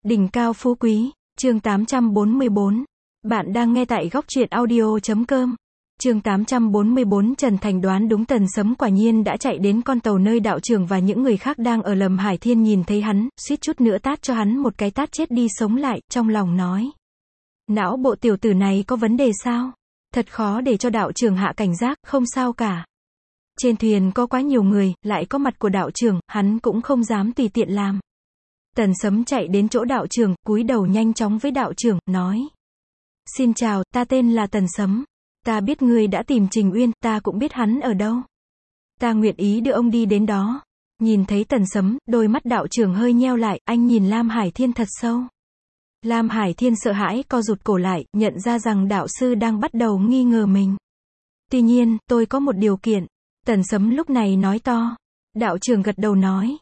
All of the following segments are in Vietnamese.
Đỉnh cao phú quý, chương 844. Bạn đang nghe tại góc truyện audio.com. Chương 844. Trần Thành đoán đúng, Tần Sấm quả nhiên đã chạy đến con tàu nơi đạo trưởng và những người khác đang ở. Lâm Hải Thiên nhìn thấy hắn, suýt chút nữa tát cho hắn một cái tát chết đi sống lại, trong lòng nói. Não bộ tiểu tử này có vấn đề sao? Thật khó để cho đạo trưởng hạ cảnh giác. Không sao cả. Trên thuyền có quá nhiều người, lại có mặt của đạo trưởng, hắn cũng không dám tùy tiện làm. Tần Sấm chạy đến chỗ đạo trưởng, cúi đầu nhanh chóng với đạo trưởng, nói. Xin chào, ta tên là Tần Sấm. Ta biết ngươi đã tìm Trình Uyên, ta cũng biết hắn ở đâu. Ta nguyện ý đưa ông đi đến đó. Nhìn thấy Tần Sấm, đôi mắt đạo trưởng hơi nheo lại, anh nhìn Lam Hải Thiên thật sâu. Lam Hải Thiên sợ hãi, co rụt cổ lại, nhận ra rằng đạo sư đang bắt đầu nghi ngờ mình. Tuy nhiên, tôi có một điều kiện. Tần Sấm lúc này nói to. Đạo trưởng gật đầu nói.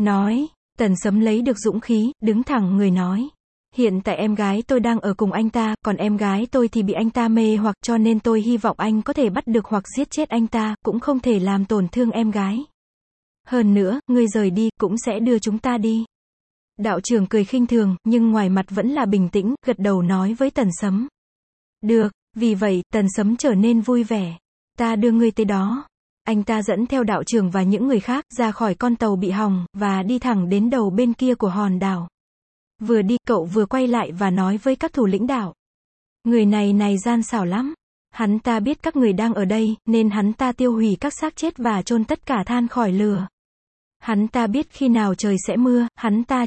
Tần Sấm lấy được dũng khí, đứng thẳng người nói. Hiện tại em gái tôi đang ở cùng anh ta, còn em gái tôi thì bị anh ta mê hoặc, cho nên tôi hy vọng anh có thể bắt được hoặc giết chết anh ta, cũng không thể làm tổn thương em gái. Hơn nữa, ngươi rời đi, cũng sẽ đưa chúng ta đi. Đạo trưởng cười khinh thường, nhưng ngoài mặt vẫn là bình tĩnh, gật đầu nói với Tần Sấm. Được, vì vậy, Tần Sấm trở nên vui vẻ. Ta đưa ngươi tới đó. Anh ta dẫn theo đạo trưởng và những người khác ra khỏi con tàu bị hỏng, và đi thẳng đến đầu bên kia của hòn đảo. Vừa đi, cậu vừa quay lại và nói với các thủ lĩnh đảo. Người này gian xảo lắm. Hắn ta biết các người đang ở đây, nên hắn ta tiêu hủy các xác chết và chôn tất cả than khỏi lửa. Hắn ta biết khi nào trời sẽ mưa, hắn ta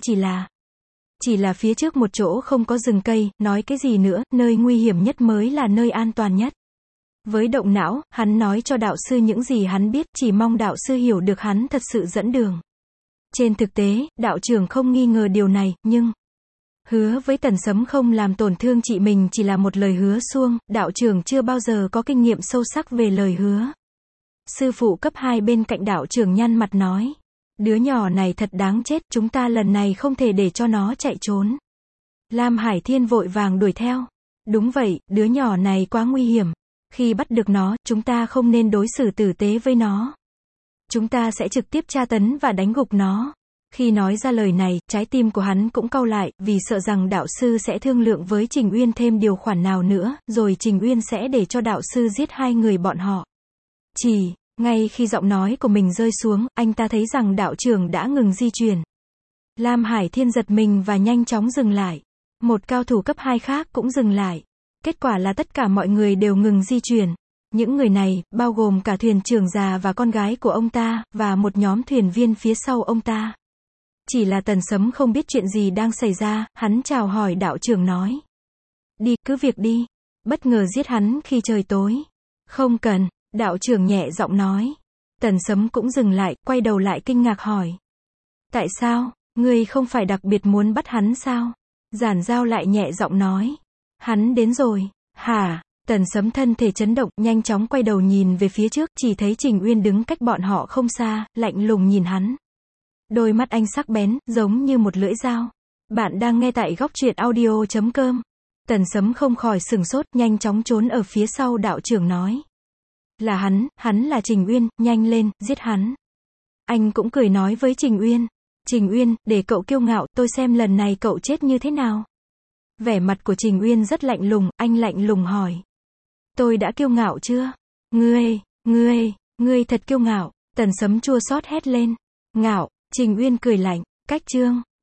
chỉ là phía trước một chỗ không có rừng cây, nói cái gì nữa, nơi nguy hiểm nhất mới là nơi an toàn nhất. Với động não, hắn nói cho đạo sư những gì hắn biết, chỉ mong đạo sư hiểu được hắn thật sự dẫn đường. Trên thực tế, đạo trưởng không nghi ngờ điều này, nhưng hứa với Tần Sấm không làm tổn thương chị mình chỉ là một lời hứa suông, đạo trưởng chưa bao giờ có kinh nghiệm sâu sắc về lời hứa. Sư phụ cấp 2 bên cạnh đạo trưởng nhăn mặt nói. Đứa nhỏ này thật đáng chết, chúng ta lần này không thể để cho nó chạy trốn. Lam Hải Thiên vội vàng đuổi theo. Đúng vậy, đứa nhỏ này quá nguy hiểm. Khi bắt được nó, chúng ta không nên đối xử tử tế với nó. Chúng ta sẽ trực tiếp tra tấn và đánh gục nó. Khi nói ra lời này, trái tim của hắn cũng cau lại, vì sợ rằng đạo sư sẽ thương lượng với Trình Uyên thêm điều khoản nào nữa, rồi Trình Uyên sẽ để cho đạo sư giết hai người bọn họ. Ngay khi giọng nói của mình rơi xuống, anh ta thấy rằng đạo trưởng đã ngừng di chuyển. Lam Hải Thiên giật mình và nhanh chóng dừng lại. Một cao thủ cấp 2 khác cũng dừng lại. Kết quả là tất cả mọi người đều ngừng di chuyển. Những người này, bao gồm cả thuyền trưởng già và con gái của ông ta, và một nhóm thuyền viên phía sau ông ta. Chỉ là Tần Sấm không biết chuyện gì đang xảy ra, hắn chào hỏi đạo trưởng nói. Đi, cứ việc đi. Bất ngờ giết hắn khi trời tối. Không cần, đạo trưởng nhẹ giọng nói. Tần Sấm cũng dừng lại, quay đầu lại kinh ngạc hỏi. Tại sao, ngươi không phải đặc biệt muốn bắt hắn sao? Giản Giao lại nhẹ giọng nói. Hắn đến rồi. Hả? Tần Sấm thân thể chấn động, nhanh chóng quay đầu nhìn về phía trước, chỉ thấy Trình Uyên đứng cách bọn họ không xa, lạnh lùng nhìn hắn. Đôi mắt anh sắc bén, giống như một lưỡi dao. Bạn đang nghe tại góc truyện audio.com. Tần Sấm không khỏi sửng sốt, nhanh chóng trốn ở phía sau đạo trưởng nói. Là hắn là Trình Uyên, nhanh lên, giết hắn. Anh cũng cười nói với Trình Uyên. Trình Uyên, để cậu kiêu ngạo, tôi xem lần này cậu chết như thế nào. Vẻ mặt của Trình Uyên rất lạnh lùng, anh lạnh lùng hỏi. Tôi đã kiêu ngạo chưa? Ngươi thật kiêu ngạo. Tần Sấm chua xót hét lên. Ngạo. Trình Uyên cười lạnh. Cách chương